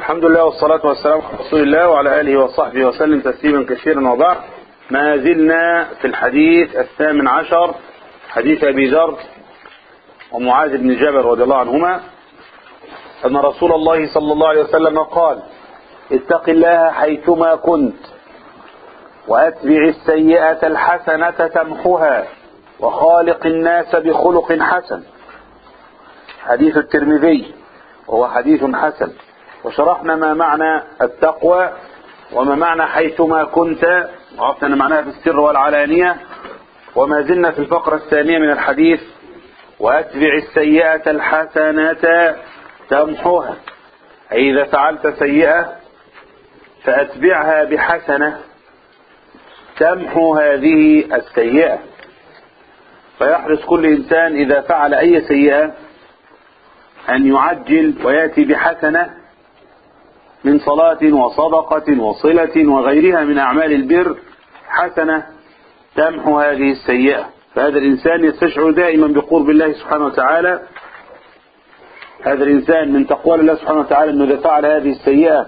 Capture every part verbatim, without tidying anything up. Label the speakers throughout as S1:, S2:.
S1: الحمد لله والصلاة والسلام على رسول الله وعلى آله وصحبه وسلم تسليما كثيرا وبعد. ما زلنا في الحديث الثامن عشر، حديث أبي ذر ومعاذ بن جبل رضي الله عنهما أن رسول الله صلى الله عليه وسلم قال: اتق الله حيثما كنت وأتبع السيئة الحسنة تمحها وخالق الناس بخلق حسن. حديث الترمذي وهو حديث حسن. وشرحنا ما معنى التقوى وما معنى حيثما كنت، وعرفنا معناها في السر والعلانية. وما زلنا في الفقرة الثانية من الحديث: وأتبع السيئة الحسنة تمحوها، أي إذا فعلت سيئة فأتبعها بحسنة تمحو هذه السيئة. فيحرص كل إنسان إذا فعل أي سيئة أن يعجل ويأتي بحسنة من صلاة وصدقة وصلة وغيرها من أعمال البر، حسنة تمحو هذه السيئة. فهذا الإنسان يستشعر دائما بقرب الله سبحانه وتعالى. هذا الإنسان من تقوى الله سبحانه وتعالى أنه إذا فعل هذه السيئة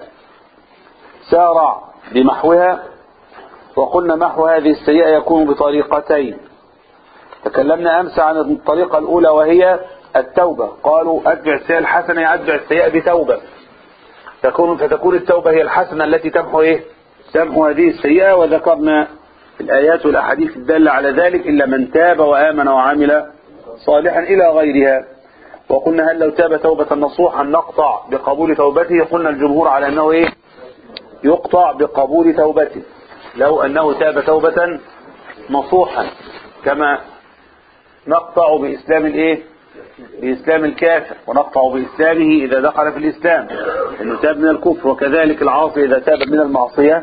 S1: سارع بمحوها. وقلنا محو هذه السيئة يكون بطريقتين. تكلمنا أمس عن الطريقة الأولى وهي التوبة. قالوا أتبع السيئة الحسنة، أتبع السيئة بتوبة، تكون فتكون التوبة هي الحسنة التي تمحو إيه؟ تمحو هذه السيئة. وذكرنا الآيات والأحاديث الدالة على ذلك: إلا من تاب وآمن وعمل صالحا إلى غيرها. وقلنا هل لو تاب توبة نصوحا نقطع بقبول توبته؟ قلنا الجمهور على أنه إيه؟ يقطع بقبول توبته لو أنه تاب توبة نصوحا، كما نقطع بإسلام الإيه؟ بإسلام الكافر، ونقطع بإسلامه إذا دخل في الإسلام إنه تاب من الكفر. وكذلك العاصي إذا تاب من المعصية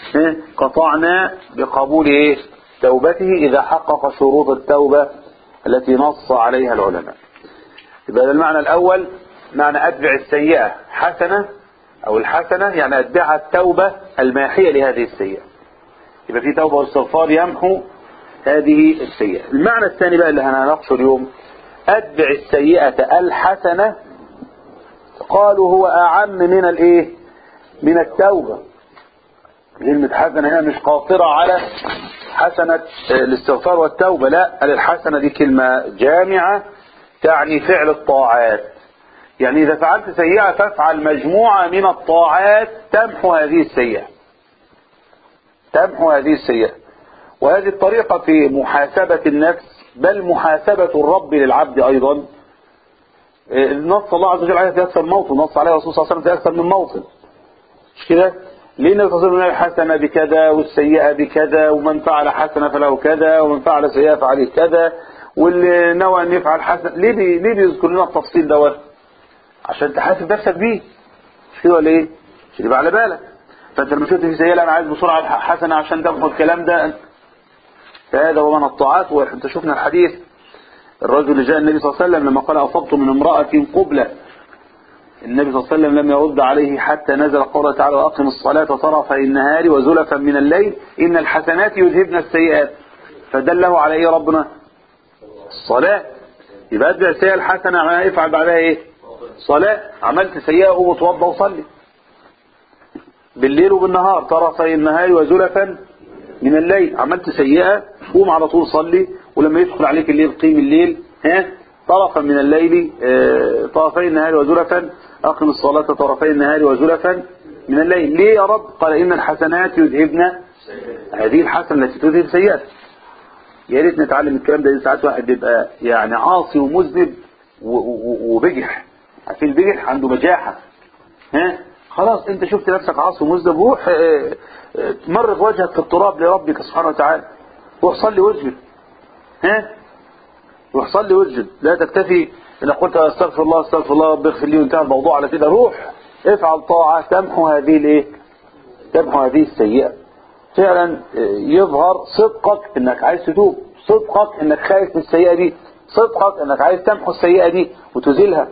S1: قطعنا بقبول إيه؟ توبته إذا حقق شروط التوبة التي نص عليها العلماء. يبقى المعنى الأول معنى أتبع السيئة حسنة أو الحسنة، يعني أتبعها التوبة الماحية لهذه السيئة. يبقى في توبة واستغفار يمحو هذه السيئة. المعنى الثاني بقى اللي هنناقشه اليوم: أتبع السيئة الحسنة. قالوا هو أعم من الإيه؟ من التوبة. كلمة حسنة هنا مش قاصرة على حسنة الاستغفار والتوبة، لا، الحسنة دي كلمة جامعة تعني فعل الطاعات. يعني إذا فعلت سيئة فافعل مجموعة من الطاعات تمحو هذه السيئة، تمحو هذه السيئة. وهذه الطريقة في محاسبة النفس، بل محاسبة الرب للعبد أيضا. نص الله عز وجل عليها في أكثر من موطن، نص عليها الرسول صلى الله عليه وسلم في أكثر من موطن، مش كده؟ لأن تصل الحسنة بكذا والسيئة بكذا، ومن فعل حسنة فله كذا، ومن فعل سيئة فعليه كذا، واللي نوى أن يفعل حسنة. ليه بي... ليه بيذكر لنا التفصيل دوت؟ عشان تحاسب نفسك بيه، مش كده ولا إيه؟ عشان يبقى على بالك. فأنت لما شفت في سيئة أنا عايز بسرعة حسنة عشان تمحو الكلام ده، فهذا هو من الطاعات. وانت شفنا الحديث الرجل اللي جاء النبي صلى الله عليه وسلم لما قال: أصبت من امرأة قبلة. النبي صلى الله عليه وسلم لم يرد عليه حتى نزل قوله تعالى: وأقم الصلاة طرفي النهار وزلفا من الليل إن الحسنات يذهبن السيئات. فدله على إيه ربنا؟ الصلاة. يبقى أتبع السيئة الحسنة، معناها افعل بعدها إيه؟ صلاة. عملت سيئة قوم اتوضى وصلي بالليل وبالنهار، طرفي النهار وزلفا من الليل. عملت سيئة قوم على طول صلي، ولما يدخل عليك الليل قيم الليل، ها طرفا من الليل اه طرفي النهار وزلفا، أقم الصلاة طرفي النهار وزلفا من الليل. ليه يا رب؟ قال: إن الحسنات يذهبن هذه الحسنة التي تذهب سيئات. يا ريت نتعلم الكلام ده. ساعات واحد بيبقى يعني عاصي ومذنب وبجح، عارفين البجح عنده بجاحة، ها خلاص انت شفت نفسك عاصي ومذنب، روح اه اه تمرغ وجهك في التراب لربك سبحانه وتعالى، روح صلي واسجد، ها روح صلي واسجد. لا تكتفي ان قلت استغفر الله استغفر الله رب اغفر لي وانتهى الموضوع على كده. روح افعل طاعة تمحو هذه الايه؟ تمحو هذه السيئة. فعلا يظهر صدقك انك عايز تتوب، صدقك انك خايف من السيئة دي، صدقك انك عايز تمحو السيئة دي وتزيلها.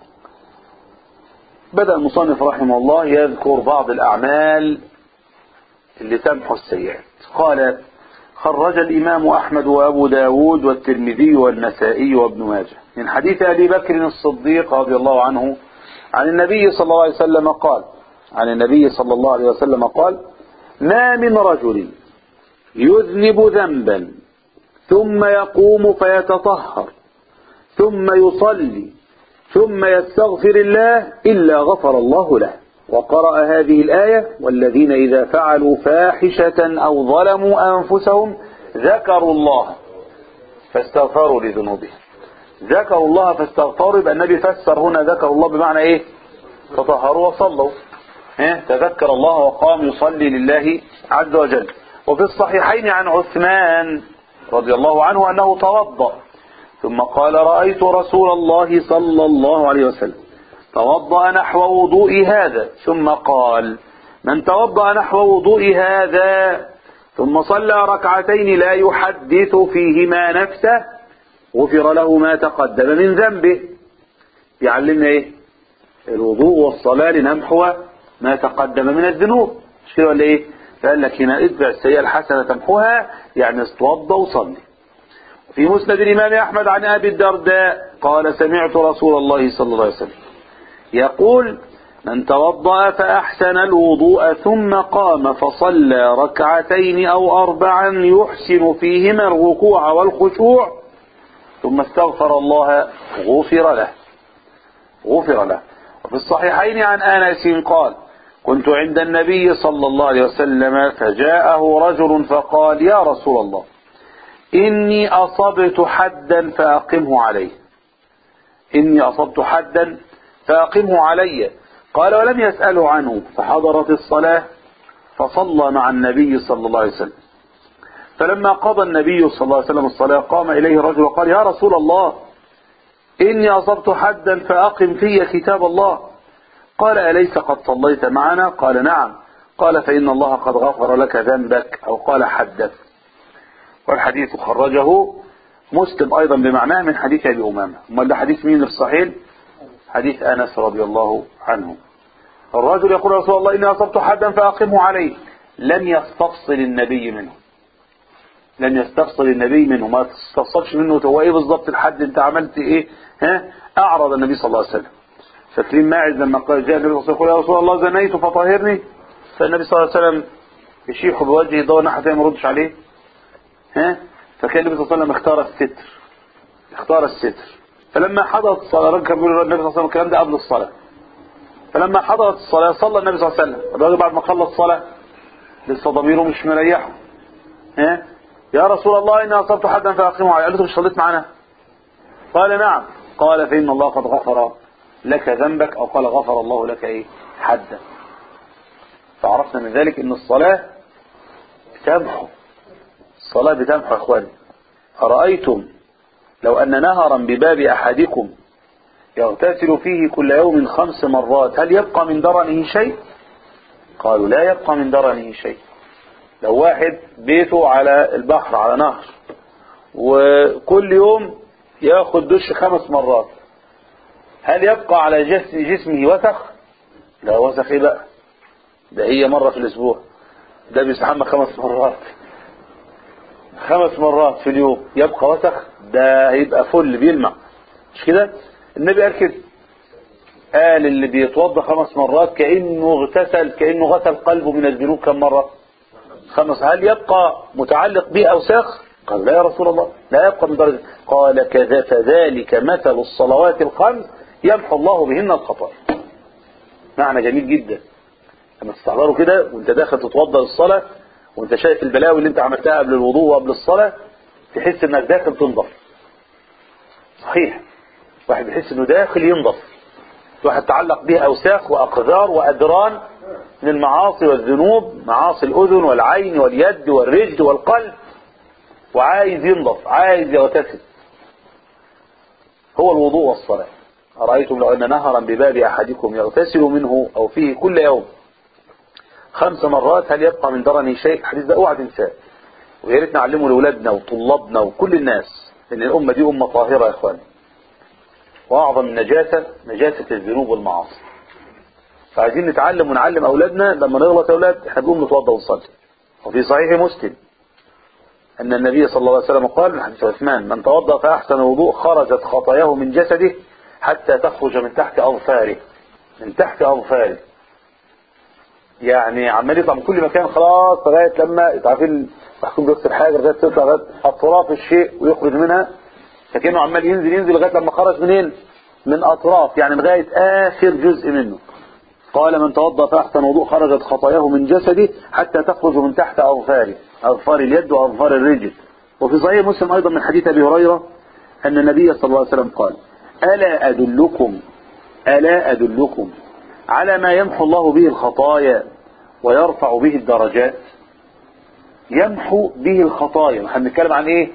S1: بدأ المصنف رحمه الله يذكر بعض الأعمال اللي تمحو السيئات. قال: خرج الإمام أحمد وأبو داود والترمذي والنسائي وابن ماجه من حديث أبي بكر الصديق رضي الله عنه عن النبي صلى الله عليه وسلم قال: عن النبي صلى الله عليه وسلم قال: ما من رجل يذنب ذنبا ثم يقوم فيتطهر ثم يصلي ثم يستغفر الله إلا غفر الله له. وقرأ هذه الآية: والذين إذا فعلوا فاحشة أو ظلموا أنفسهم ذكروا الله فاستغفروا لذنوبهم. ذكروا الله فاستغفروا، يبقى النبي فسر هنا ذكروا الله بمعنى ايه؟ تطهروا وصلوا، اه تذكر الله وقام يصلي لله عز وجل. وفي الصحيحين عن عثمان رضي الله عنه أنه توضأ ثم قال: رأيت رسول الله صلى الله عليه وسلم توضأ نحو وضوء هذا، ثم قال: من توضأ نحو وضوء هذا ثم صلى ركعتين لا يحدث فيهما نفسه غفر له ما تقدم من ذنبه. يعلمنا ايه؟ الوضوء والصلاة لنمحو ما تقدم من الذنوب، مش كده ولا ايه؟ فقال لك هنا: اتبع السيئة الحسنة تمحوها، يعني اتوضى وصلي. في مسند الإمام أحمد عن أبي الدرداء قال: سمعت رسول الله صلى الله عليه وسلم يقول: من توضأ فأحسن الوضوء ثم قام فصلى ركعتين أو أربعا يحسن فيهما الركوع والخشوع ثم استغفر الله غفر له غفر له. وفي الصحيحين عن أنس قال: كنت عند النبي صلى الله عليه وسلم فجاءه رجل فقال: يا رسول الله، إني أصبت حدا فأقمه علي إني أصبت حدا فأقمه علي قال: ولم يسأله عنه، فحضرت الصلاة فصلى مع النبي صلى الله عليه وسلم. فلما قضى النبي صلى الله عليه وسلم الصلاة قام إليه رجل وقال: يا رسول الله، إني أصبت حدا فأقم في كتاب الله. قال: أليس قد صليت معنا؟ قال: نعم. قال: فإن الله قد غفر لك ذنبك، أو قال حدث. والحديث خرجه مسلم أيضا بمعناه من حديث أبي أمامة. أما ده حديث مين في الصحيح؟ حديث أنس رضي الله عنه. الرجل يقول: يا رسول الله، إني أصبت حدا فأقمه عليه. لم يستفصل النبي منه لم يستفصل النبي منه ما تستفصلش منه هو ايه بالظبط الحد، انت عملت ايه؟ ها اعرض النبي صلى الله عليه وسلم. فاكرين ماعز لما قال جاء النبي صلى الله عليه وسلم: يا رسول الله، زنيت فطهرني. فالنبي صلى الله عليه وسلم يشيح بوجهه يدور ناحية ما يردش عليه. ها فكان النبي صلى الله عليه وسلم اختار الستر اختار الستر فلما حضرت الصلاة، الراجل كان بيقول النبي صلى الله عليه وسلم الكلام ده قبل الصلاة. فلما حضرت الصلاة صلى النبي صلى الله عليه وسلم. الراجل بعد ما خلص الصلاة لسه ضميره مش مريحه. ها يا رسول الله، إني أصبت حدا فأقيمه عليه. قال له: مش صليت معنا؟ قال: نعم. قال: فإن الله قد غفر لك ذنبك، أو قال: غفر الله لك إيه؟ حدا. فعرفنا من ذلك إن الصلاة بتمحو الصلاة بتمحو. أخواني، أرأيتم لو أن نهرا بباب أحدكم يغتسل فيه كل يوم خمس مرات هل يبقى من درنه شيء؟ قالوا: لا يبقى من درنه شيء. لو واحد بيته على البحر على نهر وكل يوم ياخد دش خمس مرات هل يبقى على جسمه وسخ؟ لا، وسخ ايه بقى؟ ده هي مرة في الاسبوع، ده بيستحمى خمس مرات خمس مرات في اليوم، يبقى وسخ؟ ده هيبقى فل بيلمع، مش كده؟ النبي قال كده، قال اللي بيتوضى خمس مرات كأنه اغتسل كأنه غسل قلبه من الذنوب كم مرة؟ خمس. هل يبقى متعلق به أوساخ؟ قال: لا يا رسول الله، لا يبقى من درجة. قال: كذا فذلك مثل الصلوات الخمس يمحو الله بهن الخطايا. معنى جميل جدا لما تستحضره كده وانت داخل تتوضى للصلاة وانت شايف البلاوي اللي انت عملتها قبل الوضوء وقبل الصلاة، تحس انك داخل تنضف. صحيح، واحد بيحس انه داخل ينضف، واحد تعلق به أوساخ وأقذار وأدران من المعاصي والذنوب، معاصي الأذن والعين واليد والرجل والقلب، وعايز ينضف، عايز يغتسل. هو الوضوء والصلاة. أرأيتم لو أن نهرا بباب أحدكم يغتسل منه أو فيه كل يوم خمس مرات هل يبقى من درنه شيء؟ الحديث ده اوعى تنساه، ويا ريت نعلمه لاولادنا وطلابنا وكل الناس، ان الامه دي امه طاهره يا اخواني، واعظم النجاسه نجاسه الذنوب والمعاصي. فعايزين نتعلم ونعلم اولادنا لما نغلط يا اولاد احنا بنقوم نتوضا ونصلي. وفي صحيح مسلم ان النبي صلى الله عليه وسلم قال من حديث عثمان: من توضا فاحسن الوضوء خرجت خطاياه من جسده حتى تخرج من تحت اظفاره من تحت اظفاره يعني عمال يطلع من كل مكان خلاص لغايه لما انتوا عارفين محكوم بيغسل حاجه لغايه تطلع لغايه اطراف الشيء ويخرج منها، فكانه عمال ينزل ينزل لغايه لما خرج منين؟ من اطراف، يعني لغايه اخر جزء منه. قال من توضأ فأحسن وضوء خرجت خطاياه من جسده حتى تخرج من تحت أظفاره، أظفار اليد وأظفار الرجل. وفي صحيح مسلم أيضا من حديث أبي هريرة أن النبي صلى الله عليه وسلم قال ألا أدلكم ألا أدلكم على ما يمحو الله به الخطايا ويرفع به الدرجات. يمحو به الخطايا، احنا بنتكلم عن ايه؟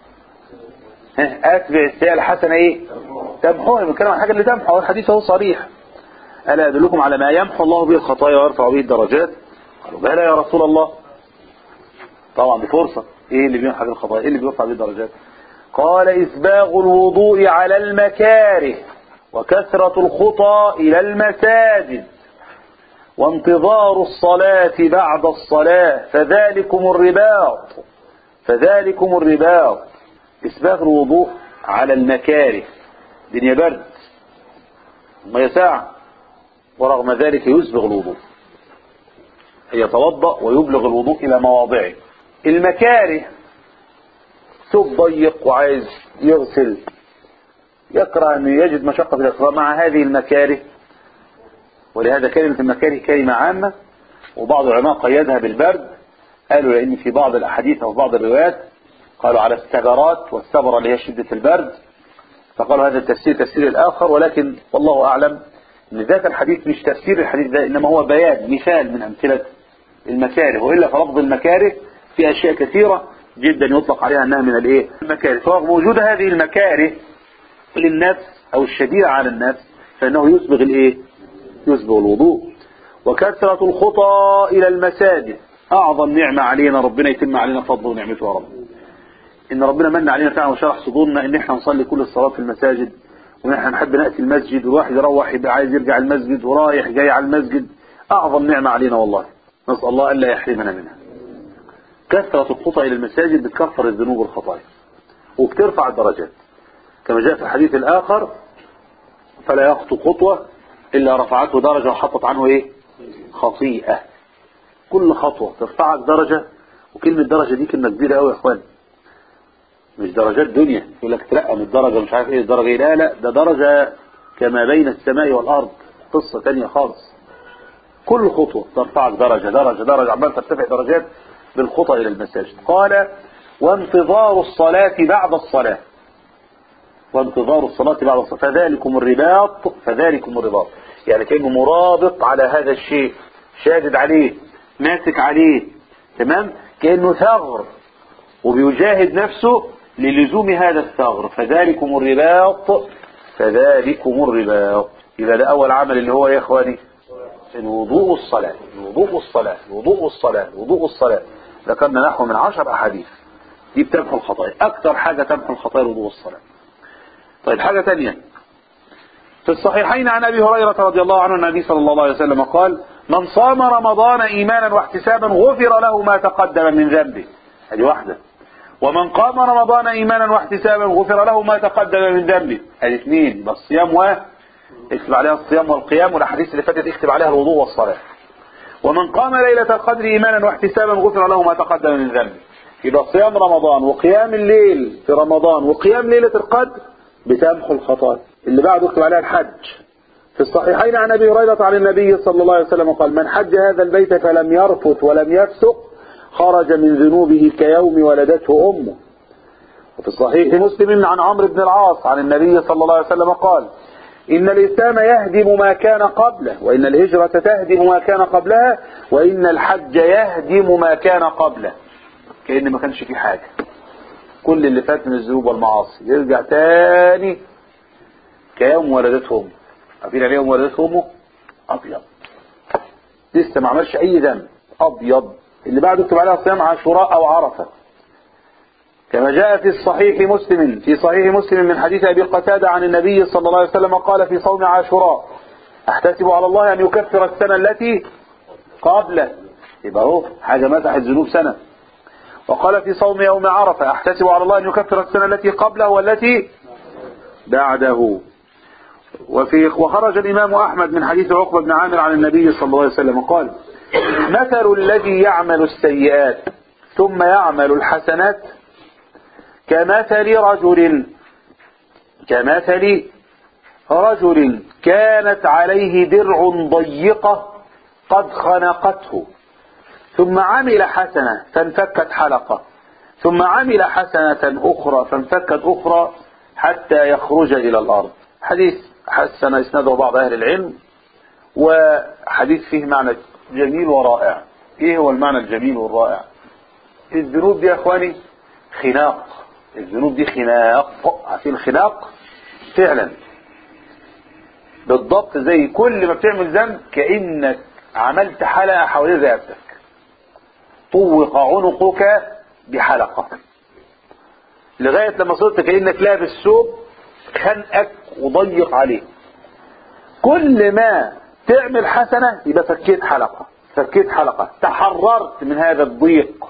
S1: أتبع السيئة الحسنة ايه؟ تمحوها، بنتكلم عن حاجة اللي تمحو، الحديث هو صريح. ألا أدلكم على ما يمحو الله به الخطايا ويرفع به الدرجات؟ قالوا بلى يا رسول الله. طبعا دي فرصة، ايه اللي بيمحو الخطايا؟ ايه اللي بيرفع به الدرجات؟ قال إسباغ الوضوء على المكاره وكثرة الخطى إلى المساجد وانتظار الصلاة بعد الصلاة فذلكم الرباط فذلكم الرباط. إسباغ الوضوء على المكاره، دنيا برد ما ساعة، ورغم ذلك يسبغ الوضوء، يتوضأ ويبلغ الوضوء إلى مواضعه. المكاره ثوب ضيق وعايز يغسل، يكره أن يجد مشقة في الإغسال مع هذه المكاره، ولهذا كلمة المكاره كلمة عامة، وبعض العلماء قيدها بالبرد، قالوا لأن في بعض الأحاديث أو بعض الروايات قالوا على السبرات، والسبرة اللي هي شدة البرد، فقالوا هذا التفسير تفسير الآخر، ولكن والله أعلم أن ذاك الحديث مش تفسير الحديث ده، إنما هو بيان مثال من أمثلة المكاره. وإلا فلفظ المكاره في أشياء كثيرة جدا يطلق عليها أنها من الإيه؟ المكاره. فرغم وجود هذه المكاره للنفس أو الشديدة على النفس فإنه يسبغ الإيه؟ يسبغ الوضوء. وكثرة الخطى إلى المساجد، أعظم نعمة علينا، ربنا يتم علينا فضله ونعمته يا رب. إن ربنا من علينا فعلا وشرح صدورنا إن إحنا نصلي كل الصلاة في المساجد، وإن إحنا نحب نأتي المسجد، والواحد يروح يبقى عايز يرجع المسجد ورايح جاي على المسجد. أعظم نعمة علينا والله، نسأل الله ألا يحرمنا منها. كثرة الخطى إلى المساجد بتكفر الذنوب والخطايا وبترفع الدرجات، كما جاء في الحديث الآخر فلا يخطو خطوة إلا رفعته درجة وحطت عنه إيه؟ خطيئة. كل خطوة ترفعك درجة، وكلمة درجة دي كلمة كبيرة قوي يا إخوان، مش درجات دنيا يقول لك ترقى من الدرجة مش عارف إيه الدرجة إيه، لا لا، ده درجة كما بين السماء والأرض، قصة تانية خالص. كل خطوة ترفعك درجة درجة درجة، عمال ترتفع درجات بالخطى إلى المساجد. قال وانتظار الصلاة بعد الصلاة وانتظار الصلاة بعد الصلاة فذلكم الرباط فذلكم الرباط، يعني كأنه مرابط على هذا الشيء، شادد عليه، ماسك عليه، تمام، كأنه ثغر وبيجاهد نفسه للزوم هذا الثغر. فذلكم الرباط فذلكم الرباط. يبقى ده أول عمل اللي هو يا إخواني الوضوء والصلاة الوضوء والصلاة الوضوء والصلاة الوضوء والصلاة. ذكرنا نحو من عشر أحاديث دي بتمحو الخطايا، أكثر حاجة تمحو الخطايا الوضوء والصلاة. طيب حاجة تانية في الصحيحين عن أبي هريرة رضي الله عنه النبي صلى الله عليه وسلم قال من صام رمضان إيمانا واحتسابا غفر له ما تقدم من ذنبه، هذه واحدة. ومن قام رمضان إيمانا واحتسابا غفر له ما تقدم من ذنبه، هذه اثنين. بس صيام و اكتب عليها الصيام والقيام، والأحاديث اللي فاتت اكتب عليها الوضوء والصلاة. ومن قام ليلة القدر إيمانا واحتسابا غفر له ما تقدم من ذنبه. يبقى صيام رمضان وقيام الليل في رمضان وقيام ليلة القدر بتمحو الخطايا. اللي بعده اكتب عليها الحج. في الصحيحين عن أبي هريرة عن النبي صلى الله عليه وسلم قال من حج هذا البيت فلم يرفث ولم يفسق خرج من ذنوبه كيوم ولدته أمه. وفي الصحيح مسلم عن عمرو بن العاص عن النبي صلى الله عليه وسلم قال إن الإسلام يهدم ما كان قبله، وإن الهجرة تهدم ما كان قبلها، وإن الحج يهدم ما كان قبله. كأن ما كانش في حاجة، كل اللي فات من الذنوب والمعاصي يرجع تاني كيوم ولدته أمه. عارفين عليه يوم ولدته أمه؟ أبيض، لسه ما عملش أي ذنب، أبيض. اللي بعده اكتب عليها صيام عاشوراء أو عرفة، كما جاء في الصحيح مسلم في صحيح مسلم من حديث أبي قتادة عن النبي صلى الله عليه وسلم قال في صوم عاشوراء أحتسب على الله أن يكفر السنة التي قبله، يبقى هو حاجة مسحت ذنوب سنة. وقال في صوم يوم عرفة أحتسب على الله أن يكفر السنة التي قبله والتي بعده. وفي وخرج الإمام أحمد من حديث عقبة بن عامر عن النبي صلى الله عليه وسلم قال مثل الذي يعمل السيئات ثم يعمل الحسنات كمثل رجل كمثل رجل كانت عليه درع ضيقة قد خنقته ثم عمل حسنة فانفكت حلقة ثم عمل حسنة أخرى فانفكت أخرى حتى يخرج إلى الأرض. حديث حسن إسناده بعض أهل العلم، وحديث فيه معنى جميل ورائع. إيه هو المعنى الجميل والرائع؟ الذنوب دي يا أخواني خناق، الذنوب دي خناق، عارفين الخناق؟ فعلا بالضبط زي كل ما بتعمل ذنب كأنك عملت حلقة حوالين رقبتك، طوق عنقك بحلقة لغاية لما صرت كأنك لابس ثوب خنقك وضيق عليه. كل ما تعمل حسنة يبقى فكيت حلقة فكيت حلقة تحررت من هذا الضيق،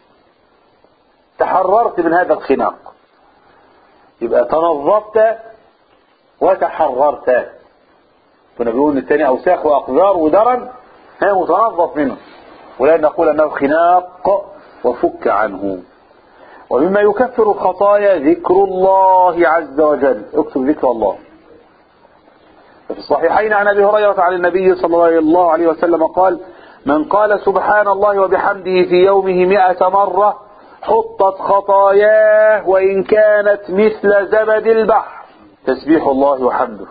S1: تحررت من هذا الخناق، يبقى تنظفت وتحررت. كنا بنقول الثاني أوساخ وأقذار ودرن هي متنظف منه، ولا نقول أنه خناق وفك عنه. ومما يكفر الخطايا ذكر الله عز وجل، اكتب ذكر الله. في الصحيحين عن أبي هريرة عن النبي صلى الله عليه وسلم قال: من قال سبحان الله وبحمده في يومه مئة مرة حطت خطاياه وإن كانت مثل زبد البحر. تسبيح الله وحمده،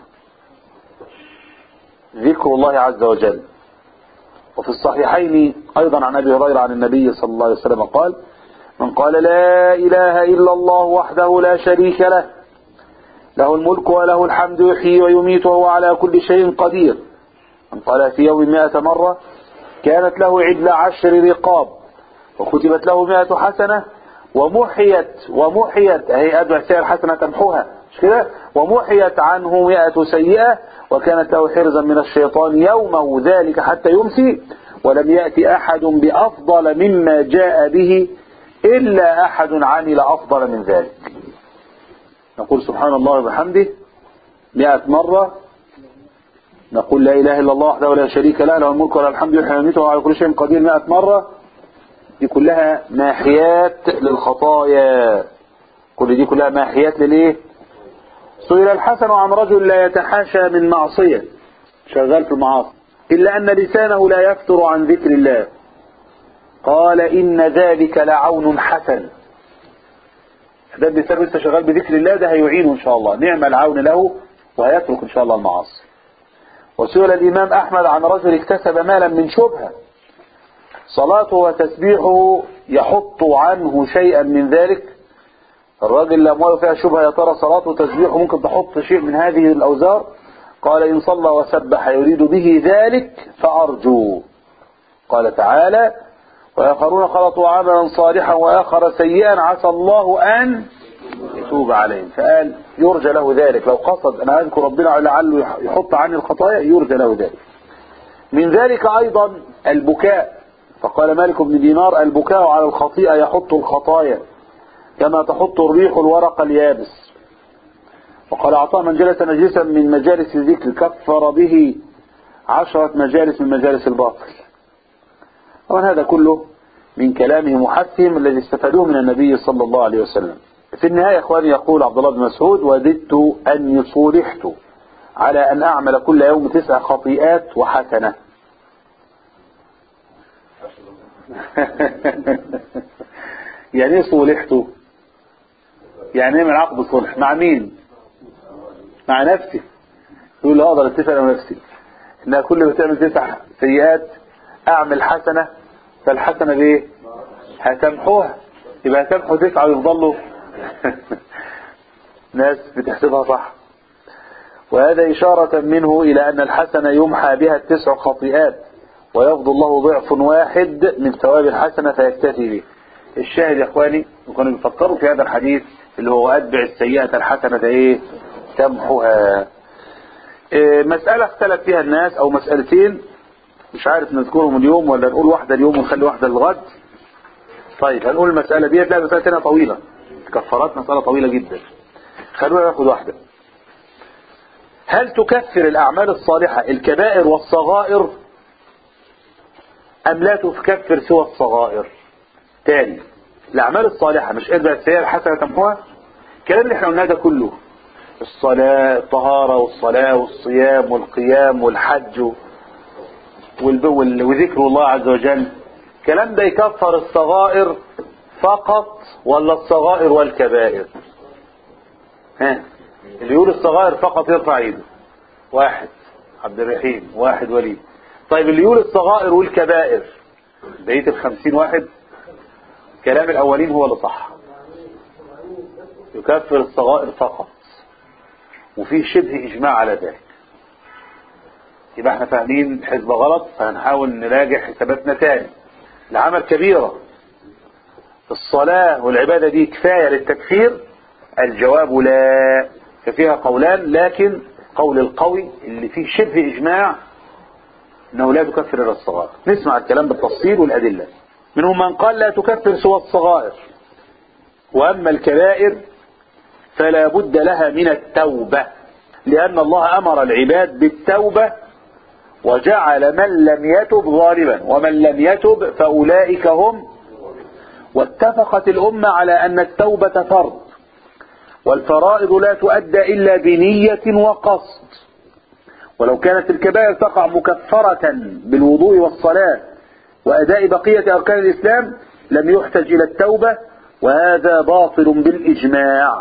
S1: ذكر الله عز وجل. وفي الصحيحين أيضا عن أبي هريرة عن النبي صلى الله عليه وسلم قال: من قال لا إله إلا الله وحده لا شريك له له الملك وله الحمد يحيي ويميت وهو على كل شيء قدير، من قال في يوم مئة مرة كانت له عدل عشر رقاب وكتبت له مئة حسنة ومحيت ومحيت أهي أدعى سيئة الحسنة تمحوها مش كده، ومحيت عنه مئة سيئة وكانت له حرزا من الشيطان يومه ذلك حتى يمسي ولم يأتي أحد بأفضل مما جاء به إلا أحد عمل أفضل من ذلك. نقول سبحان الله وبحمده مئة مرة، نقول لا إله إلا الله وحده لا شريك له له الملك وله الحمد يحيي ويميت وهو على كل شيء قدير مئة مرة. دي كلها ماحيات للخطايا، كل دي كلها ماحيات للإيه؟ سئل الحسن عن رجل لا يتحاشى من معصية، شغال في المعاصي، إلا أن لسانه لا يفتر عن ذكر الله، قال إن ذلك لعون حسن. ده بسبب لسه شغال بذكر الله، ده هيعينه إن شاء الله، نعم العون له وهيترك إن شاء الله المعاصي. وسئل الإمام أحمد عن رجل اكتسب مالا من شبهة، صلاته وتسبيحه يحط عنه شيئا من ذلك. الراجل لا أموال فيها شبهة، يا ترى صلاته وتسبيحه ممكن تحط شيء من هذه الأوزار؟ قال إن صلى وسبح يريد به ذلك فأرجو. قال تعالى وآخرون خلطوا عملا صالحا وآخر سيئا عسى الله أن يتوب عليهم، فقال يرجى له ذلك، لو قصد أنا أذكر ربنا لعله يحط عني الخطايا يرجى له ذلك. من ذلك أيضا البكاء، فقال مالك بن دينار البكاء على الخطيئة يحط الخطايا كما تحط الريح الورق اليابس. وقال عطاء من جلس مجلسا من مجالس الذكر كفر به عشرة مجالس من مجالس الباطل. طبعا هذا كله من كلامه محسهم الذي استفادوه من النبي صلى الله عليه وسلم. في النهاية اخواني يقول عبد الله بن مسعود وددت أني صولحت على أن أعمل كل يوم تسع خطيئات وحسنة. يعني ايه صولحت؟ يعني ايه من عقد الصلح؟ مع مين؟ مع نفسي. يقول له اقدر اتفق انا ونفسي انها كل ما تعمل تسع سيئات اعمل حسنة، فالحسنة بايه؟ هتمحوها، يبقى هتمحو تسعة ويفضلوا ناس بتحسبها صح. وهذا إشارة منه إلى أن الحسنة يمحى بها التسع خطيئات ويفضل له ضعف واحد من ثواب الحسنة فيكتفي به. الشاهد يا اخواني وكانوا بيفكروا في هذا الحديث اللي هو أتبع السيئة الحسنة ايه؟ تمحوها. إيه مسألة اختلف فيها الناس او مسألتين مش عارف نذكرهم اليوم ولا نقول واحدة اليوم ونخلي واحدة للغد. طيب هنقول المسألة دي، لا مسألة تانية طويلة، كفارات مسألة طويلة جدا، خلونا ناخد واحدة. هل تكفر الأعمال الصالحة الكبائر والصغائر أم لا تكفر سوى الصغائر؟ تاني، الأعمال الصالحة مش قادرة السيئة الحسنة تمحوها؟ الكلام اللي احنا قلناه ده كله، الصلاة، الطهارة والصلاة والصيام والقيام والحج وذكر الله عز وجل، الكلام ده يكفر الصغائر فقط ولا الصغائر والكبائر؟ ها، اللي يقول الصغائر فقط يرفع ايده. واحد عبد الرحيم، واحد وليد. طيب اللي يقول الصغائر والكبائر بقية الخمسين واحد؟ كلام الاولين هو اللي صح، يكفر الصغائر فقط، وفيه شبه اجماع على ذلك. يبقى احنا فاهمين حسبة غلط، فهنحاول نراجع حساباتنا تاني. العمل كبيرة، الصلاة والعبادة دي كفاية للتكفير؟ الجواب لا. ففيها قولان، لكن قول القوي اللي فيه شبه اجماع انه لا تكفر الا الصغائر. نسمع الكلام بالتفصيل والادلة. منهم من قال لا تكفر سوى الصغائر، واما الكبائر فلا بد لها من التوبة، لان الله امر العباد بالتوبة وجعل من لم يتب ظالما، ومن لم يتب فاولئك هم. واتفقت الامة على ان التوبة فرض، والفرائض لا تؤدى الا بنية وقصد. ولو كانت الكبائر تقع مكفرة بالوضوء والصلاة واداء بقية اركان الاسلام لم يحتج الى التوبة، وهذا باطل بالاجماع.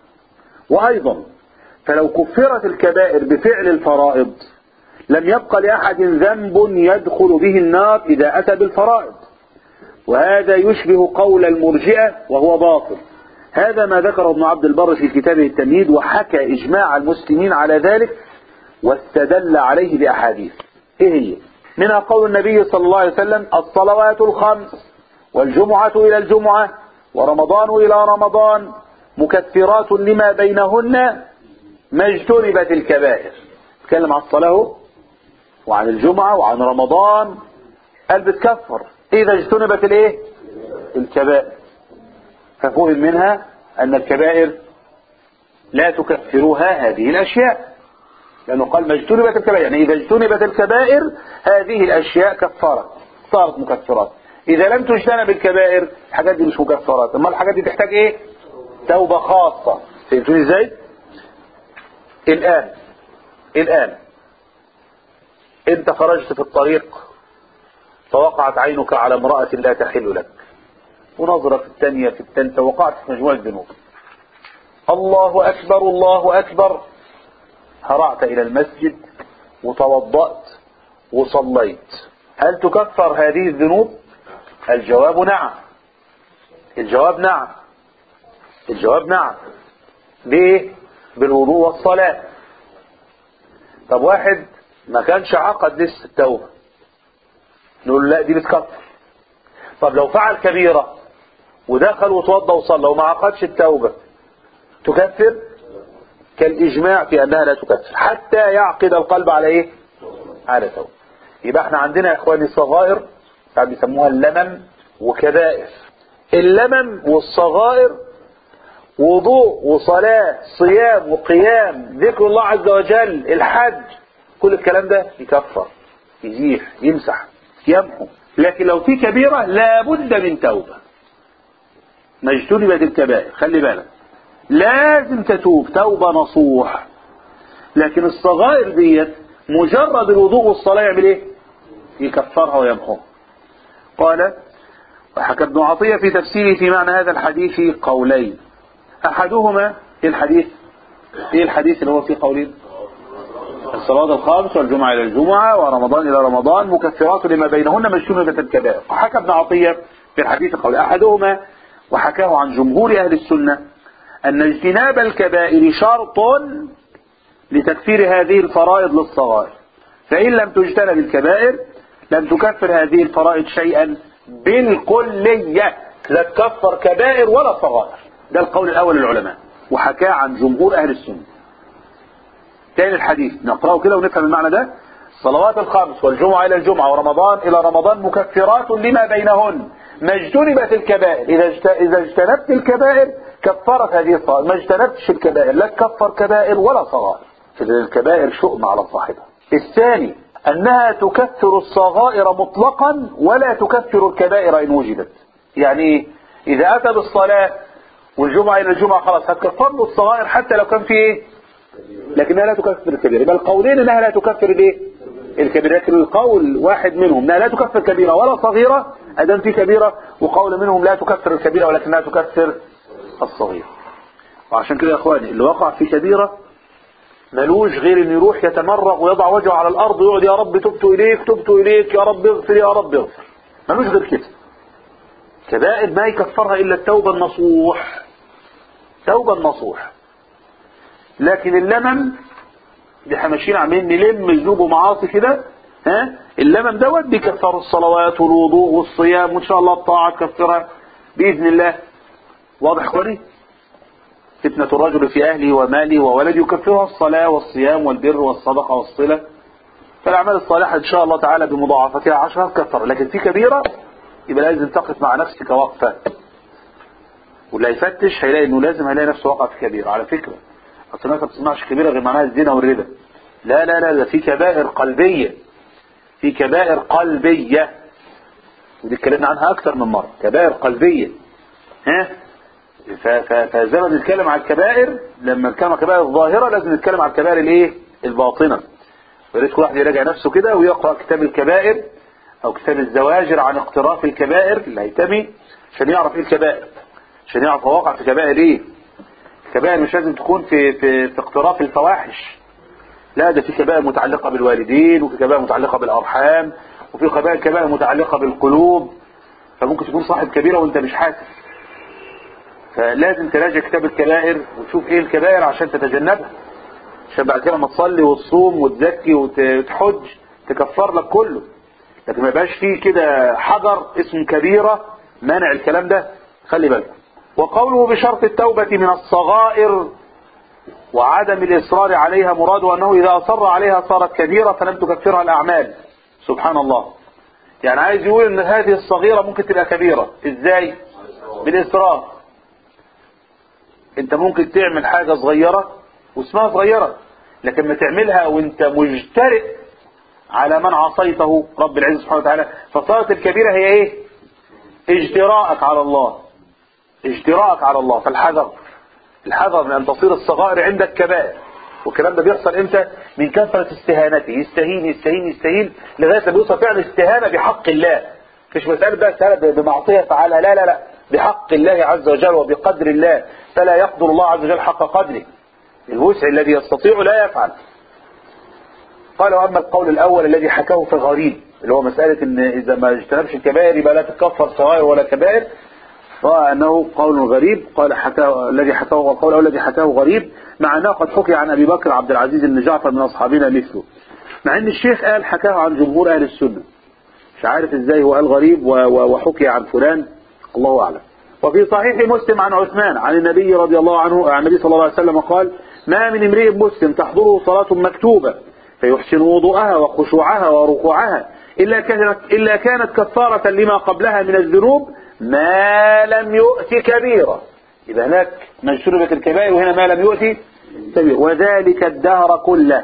S1: وايضا فلو كفرت الكبائر بفعل الفرائض لم يبقى لأحد ذنب يدخل به النار إذا أتى بالفرائض، وهذا يشبه قول المرجئة وهو باطل. هذا ما ذكره ابن عبد البر في كتابه التمهيد، وحكى إجماع المسلمين على ذلك واستدل عليه بأحاديث. إيه هي؟ منها قول النبي صلى الله عليه وسلم: الصلوات الخمس والجمعة إلى الجمعة ورمضان إلى رمضان مكفرات لما بينهن ما اجتنبت الكبائر. تكلم عن الصلاة وعن الجمعة وعن رمضان، قال بتكفر إذا اجتنبت الايه؟ الكبائر. ففهم منها أن الكبائر لا تكفرها هذه الأشياء، لأنه قال ما اجتنبت الكبائر، يعني إذا اجتنبت الكبائر هذه الأشياء كفرت، صارت مكفرات. إذا لم تجتنب الكبائر الحاجات دي مش مكفرات. أما الحاجات دي تحتاج إيه؟ توبة خاصة. فهمتوني إزاي؟ الآن الآن أنت خرجت في الطريق فوقعت عينك على امرأة لا تحل لك، ونظرة في الثانية في الثالثة، وقعت في مجموعة ذنوب. الله أكبر الله أكبر، هرعت إلى المسجد وتوضأت وصليت، هل تكفر هذه الذنوب؟ الجواب نعم. الجواب نعم. الجواب نعم. ليه؟ بالوضوء والصلاة. طب واحد ما كانش عقد لسه التوبة، نقول لا دي بتكفر. طب لو فعل كبيرة ودخل وتوضى وصلى وما عقدش التوبة تكفر؟ كالإجماع في أنها لا تكفر حتى يعقد القلب على إيه؟ على توبة. يبقى احنا عندنا يا إخواني صغائر ساعات بيسموها اللمم وكبائر. اللمم والصغائر وضوء وصلاة صيام وقيام ذكر الله عز وجل الحج، كل الكلام ده يكفر، يزيح، يمسح، يمحو. لكن لو في كبيرة لابد من توبة. ما اجتنبت الكبائر، خلي بالك لازم تتوب توبة نصوح. لكن الصغائر ديت مجرد الوضوء والصلاة يعمل ايه؟ يكفرها ويمحوها. قال وحكى ابن عطية في تفسيره في معنى هذا الحديث قولين، احدهما الحديث ايه؟ الحديث اللي هو فيه قولين: الصلاة الخامس والجمعة إلى الجمعة ورمضان إلى رمضان مكفرات لما بينهن ما اجتنبت الكبائر. وحكى ابن عطية في الحديث قول احدهما، وحكاه عن جمهور أهل السنة، أن اجتناب الكبائر شرط لتكفير هذه الفرائض للصغائر، فإن لم تجتنب الكبائر لم تكفر هذه الفرائض شيئا بالكلية، لا تكفر كبائر ولا صغائر. ده القول الأول للعلماء، وحكاه عن جمهور أهل السنة. تاني الحديث نقرأه كده ونفهم المعنى ده: الصلوات الخمس والجمعة إلى الجمعة ورمضان إلى رمضان مكفرات لما بينهن ما اجتنبت الكبائر. إذا اجت... إذا اجتنبت الكبائر كفرت هذه الصغائر، ما اجتنبتش الكبائر لا تكفر كبائر ولا صغائر. فإذا الكبائر شؤم على صاحبها. الثاني
S2: أنها تكفر الصغائر مطلقا ولا تكفر الكبائر إن وجدت. يعني إذا أتى بالصلاة والجمعة إلى الجمعة خلاص هتكفر له الصغائر حتى لو كان في إيه، لكنها لا تكفر الكبيرة. يبقى القولين أنها لا تكفر الإيه الكبيرة، لكن القول واحد منهم أنها لا تكفر كبيرة ولا صغيرة أدام في كبيرة، وقول منهم لا تكفر الكبيرة ولكنها تكفر الصغيرة. وعشان كده يا أخواني اللي وقع في كبيرة ملوش غير ان يروح يتمرغ ويضع وجهه على الارض ويقعد يا رب تبت اليك تبت اليك يا رب اغفر يا رب اغفر، ملوش غير كده. كبائر ما يكفرها الا التوبة النصوح، توبة النصوح. لكن اللمم اللي احنا ماشيين عاملين نلم ذنوب ومعاصي كده، ها اللمم دوت بيكفر الصلوات والوضوء والصيام وان شاء الله الطاعة تكفرها باذن الله. واضح اخواني؟ فتنة الرجل في أهله وماله وولده يكفرها الصلاة والصيام والبر والصدقة والصلة. فالأعمال الصالحة إن شاء الله تعالى بمضاعفتها عشرة تكفر. لكن في كبيرة يبقى لازم تقف مع نفسك وقفة، واللي هيفتش هيلاقي إنه لازم هيلاقي نفسه وقع في كبيرة. على فكرة أصل الناس ما بتسمعش كبيرة غير معناها الزنا والربا، لا لا لا، ده في كبائر قلبية، في كبائر قلبية ودي اتكلمنا عنها أكثر من مرة. كبائر قلبية، ها فزي ما بنتكلم على الكبائر لما نتكلم على الكبائر الظاهرة لازم نتكلم على الكبائر الايه الباطنة. وريت كل واحد يراجع نفسه كده ويقرأ كتاب الكبائر او كتاب الزواجر عن اقتراف الكبائر الهيثمي عشان يعرف ايه الكبائر، عشان يعرف هو واقع في كبائر ايه. الكبائر مش لازم تكون في في, في اقتراف الفواحش، لا ده في كبائر متعلقة بالوالدين وفي كبائر متعلقة بالارحام وفي كبائر كبائر متعلقة بالقلوب. فممكن تكون صاحب كبيرة وانت مش حاسس، فلازم تراجع كتاب الكبائر وتشوف ايه الكبائر عشان تتجنبها، عشان بعد كده ما تصلي وتصوم وتزكي وتحج تكفر لك كله. لكن ما يبقاش فيه كده حجر اسم كبيرة مانع الكلام ده، خلي بالك. وقوله بشرط التوبة من الصغائر وعدم الإصرار عليها مراد أنه إذا أصر عليها صارت كبيرة فلم تكفرها الأعمال. سبحان الله، يعني عايز يقول ان هذه الصغيرة ممكن تبقى كبيرة ازاي؟ بالإصرار. انت ممكن تعمل حاجة صغيرة واسمها صغيرة لكن ما تعملها وانت مجترئ على من عصيته رب العزة سبحانه وتعالى، فصارت الكبيرة هي ايه؟ اجتراءك على الله، اجتراءك على الله. فالحذر، الحذر من ان تصير الصغائر عندك كبائر. والكلام ده بيحصل امتى؟ من كثرة استهانته، يستهين يستهين يستهين لغاية ما بيوصل فعلا استهانة بحق الله. مش مسألة بقى استهانة بمعصية فعلها، لا لا لا، بحق الله عز وجل وبقدر الله، فلا يقدر الله عز وجل حق قدره. الوسع الذي يستطيع لا يفعل. قال واما القول الاول الذي حكاه في غريب اللي هو مسألة ان اذا ما اجتنبش الكبائر يبقى لا تكفر صغائر ولا كبائر، فانه قول غريب. قال حكاه الذي حكاه القول الاول الذي حكاه غريب، مع انه قد حكي عن ابي بكر عبد العزيز بن جعفر من اصحابنا مثله، مع ان الشيخ قال حكاه عن جمهور اهل السنة. مش عارف ازاي هو قال غريب وحكي عن فلان، الله اعلم. وفي صحيح مسلم عن عثمان عن النبي رضي الله عنه عن النبي صلى الله عليه وسلم قال ما من امرئ مسلم تحضره صلاة مكتوبة فيحسن وضوءها وخشوعها وركوعها إلا كانت, إلا كانت كفارة لما قبلها من الذنوب ما لم يؤت كبيرة. إذا هناك ما اجتنبت الكبائر وهنا ما لم يؤت كبيرة، وذلك الدهر كله.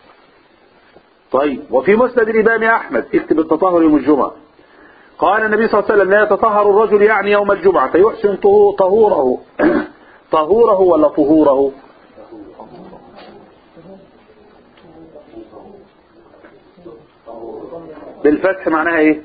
S2: طيب وفي مسند الإمام أحمد اكتب التطهر يوم الجمعة، قال النبي صلى الله عليه وسلم لا يتطهر الرجل يعني يوم الجمعة فيحسن طهوره طهوره ولا طهوره؟ بالفتح معناها ايه؟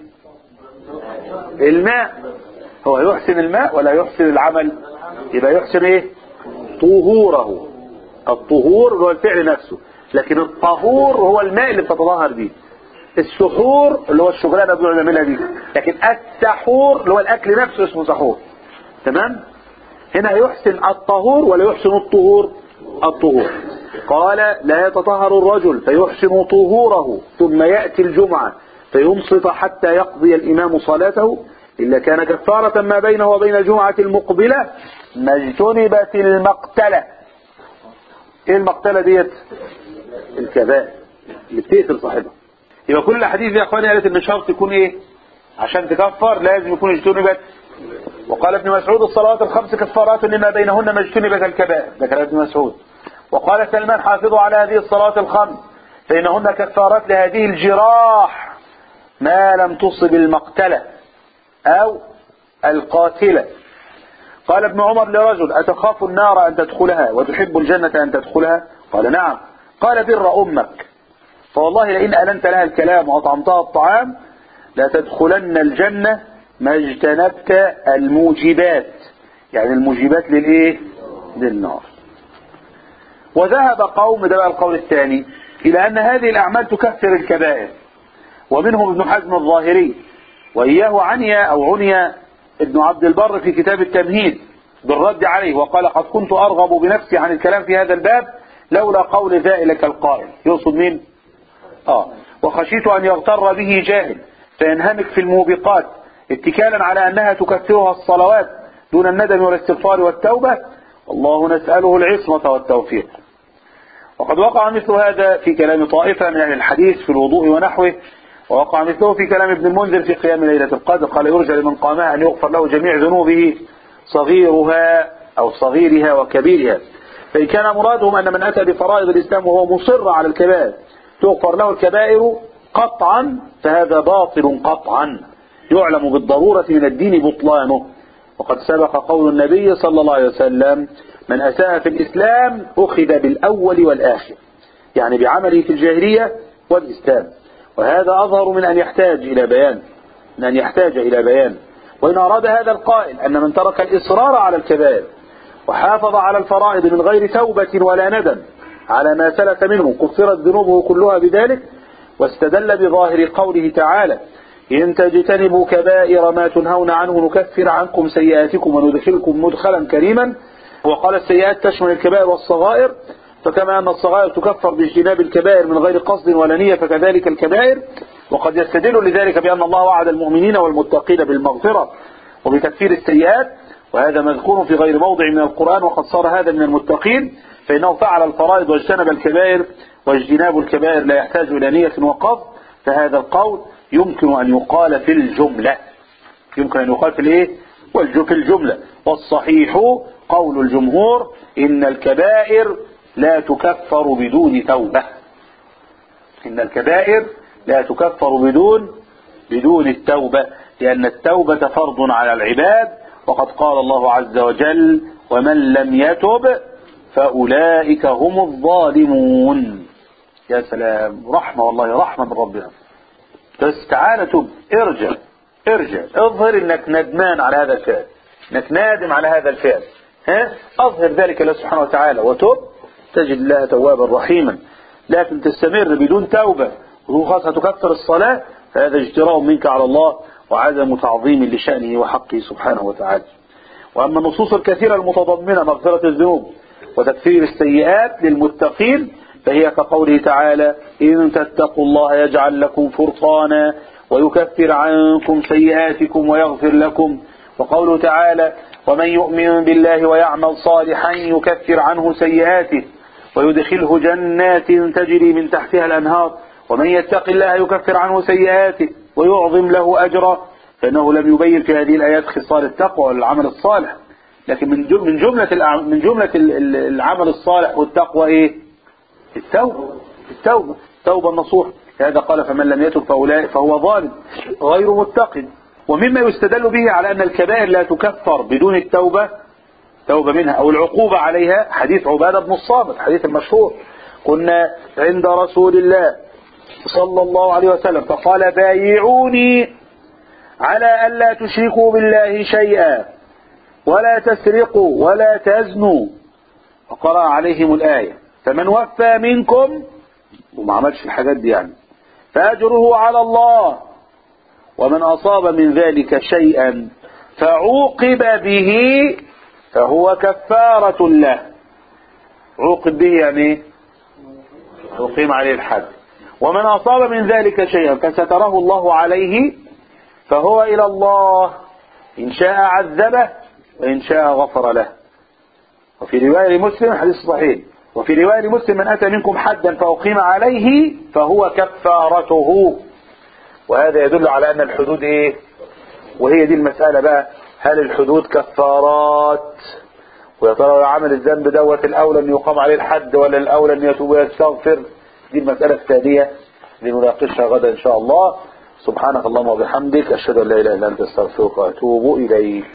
S2: الماء. هو يحسن الماء ولا يحسن العمل؟ يبقى يحسن ايه؟ طهوره. الطهور هو الفعل نفسه، لكن الطهور هو الماء اللي بتتطهر بيه. السحور اللي هو الشغلانه اللي بنعملها دي، لكن السحور اللي هو الاكل نفسه اسمه سحور. تمام؟ هنا يحسن الطهور ولا يحسن الطهور؟ الطهور. قال لا يتطهر الرجل فيحسن طهوره ثم يأتي الجمعة فينصت حتى يقضي الإمام صلاته إلا كان كفارة ما بينه وبين الجمعة المقبلة ما اجتنبت المقتلة. ايه المقتلة ديت؟ الكبائر اللي بتقتل صاحبها. يبقى كل الحديث يا اخواني قالت ان شرط يكون ايه عشان تكفر؟ لازم يكون اجتنبت. وقال ابن مسعود الصلوات الخمس كفارات لما بينهن ما اجتنبت الكبائر، ده كلام ابن مسعود. وقال سلمان حافظوا على هذه الصلوات الخمس فإنهن كفارات لهذه الجراح ما لم تصب المقتلة أو القاتلة. قال ابن عمر لرجل: أتخاف النار أن تدخلها وتحب الجنة أن تدخلها؟ قال: نعم. قال: بر أمك، فوالله لئن ألنت لها الكلام وأطعمتها الطعام لتدخلن الجنة ما اجتنبت الموجبات، يعني الموجبات للإيه؟ للنار. وذهب قوم، ده بقى القول الثاني، إلى أن هذه الأعمال تكفر الكبائر، ومنهم ابن حزم الظاهري، وإياه عني أو عني ابن عبد البر في كتاب التمهيد بالرد عليه، وقال: قد كنت أرغب بنفسي عن الكلام في هذا الباب لولا قول ذلك القائل. يقصد مين؟ آه وخشيت أن يغتر به جاهل فينهمك في الموبقات اتكالا على أنها تكفرها الصلوات دون الندم والاستغفار والتوبة، والله نسأله العصمة والتوفيق. وقد وقع مثل هذا في كلام طائفة من أهل الحديث في الوضوء ونحوه، ووقع مثله في كلام ابن المنذر في قيام ليلة القدر، قال: يرجى لمن قامها أن يغفر له جميع ذنوبه صغيرها أو صغيرها وكبيرها. فإن كان مرادهم أن من أتى بفرائض الإسلام وهو مصر على الكبائر تغفر له الكبائر قطعا، فهذا باطل قطعا يعلم بالضرورة من الدين بطلانه. وقد سبق قول النبي صلى الله عليه وسلم: من أساء في الإسلام أخذ بالأول والآخر، يعني بعمله في الجاهلية والإسلام. وهذا أظهر من أن يحتاج إلى بيان من أن يحتاج إلى بيان وإن أراد هذا القائل أن من ترك الإصرار على الكبائر وحافظ على الفرائض من غير توبة ولا ندم على ما سلف منه كفرت ذنوبه كلها بذلك، واستدل بظاهر قوله تعالى: إن تجتنبوا كبائر ما تنهون عنه نكفر عنكم سيئاتكم وندخلكم مدخلا كريما. وقال: السيئات تشمل الكبائر والصغائر، فكما أن الصغائر تكفر باجتناب الكبائر من غير قصد ولا نية فكذلك الكبائر. وقد يستدل لذلك بأن الله وعد المؤمنين والمتقين بالمغفرة وبتكفير السيئات، وهذا مذكور في غير موضع من القرآن، وقد صار هذا من المتقين فإنه فعل الفرائض واجتنب الكبائر، واجتناب الكبائر لا يحتاج إلى نية وقصد. فهذا القول يمكن أن يقال في الجملة يمكن أن يقال في الإيه؟ في الجملة. والصحيح قول الجمهور: إن الكبائر لا تكفر بدون توبة إن الكبائر لا تكفر بدون بدون التوبة، لأن التوبة فرض على العباد، وقد قال الله عز وجل: ومن لم يتب فأولئك هم الظالمون. يا سلام، رحمة والله، رحمة من ربنا. بس تعالى تب، ارجع ارجع اظهر انك ندمان على هذا الفعل، انك نادم على هذا الفعل، ها اظهر ذلك الله سبحانه وتعالى وتب، تجد الله توابا رحيما. لكن تستمر بدون توبة وخاصة تكفر الصلاة، فهذا اجتراء منك على الله وعدم تعظيم لشأنه وحقه سبحانه وتعالى. وأما النصوص الكثيرة المتضمنة مغفرة الذنوب وتكفير السيئات للمتقين فهي كقوله تعالى: إن تتقوا الله يجعل لكم فرقانا ويكفر عنكم سيئاتكم ويغفر لكم. وقوله تعالى: ومن يؤمن بالله ويعمل صالحا يكفر عنه سيئاته ويدخله جنات تجري من تحتها الأنهار ومن يتق الله يكفر عنه سيئاته ويعظم له أجرا. فإنه لم يبين في هذه الآيات خصال التقوى والعمل الصالح، لكن من جملة من جملة العمل الصالح والتقوى إيه؟ التوبة التوبة توبة النصوح. هذا قال: فمن لم يتب فهو ظالم غير متقٍ. ومما يستدل به على أن الكبائر لا تكفر بدون التوبة توبة منها أو العقوبة عليها حديث عبادة بن الصامت، حديث المشهور: كنا عند رسول الله صلى الله عليه وسلم فقال: بايعوني على ألا تشركوا بالله شيئا ولا تسرقوا ولا تزنوا، فقرأ عليهم الآية: فمن وفى منكم، وما عملش الحاجات دي يعني، فأجره على الله، ومن أصاب من ذلك شيئا فعوقب به فهو كفارة له. عوقب به يعني يقيم عليه الحد. ومن أصاب من ذلك شيئا فستره الله عليه فهو إلى الله، إن شاء عذبه وإن شاء غفر له. وفي رواية مسلم، حديث صحيح، وفي رواية مسلم: من أتى منكم حدا فأقيم عليه فهو كفارته. وهذا يدل على أن الحدود إيه؟ وهي دي المسألة بقى، هل الحدود كفارات؟ ويا ترى عمل الذنب دوت الأولى أن يقام عليه الحد ولا الأولى أن يتوب ويستغفر؟ دي المسألة الثانية لنناقشها غدا إن شاء الله. سبحانك اللهم وبحمدك، أشهد أن لا إله إلا أنت، أستغفرك وأتوب إليك.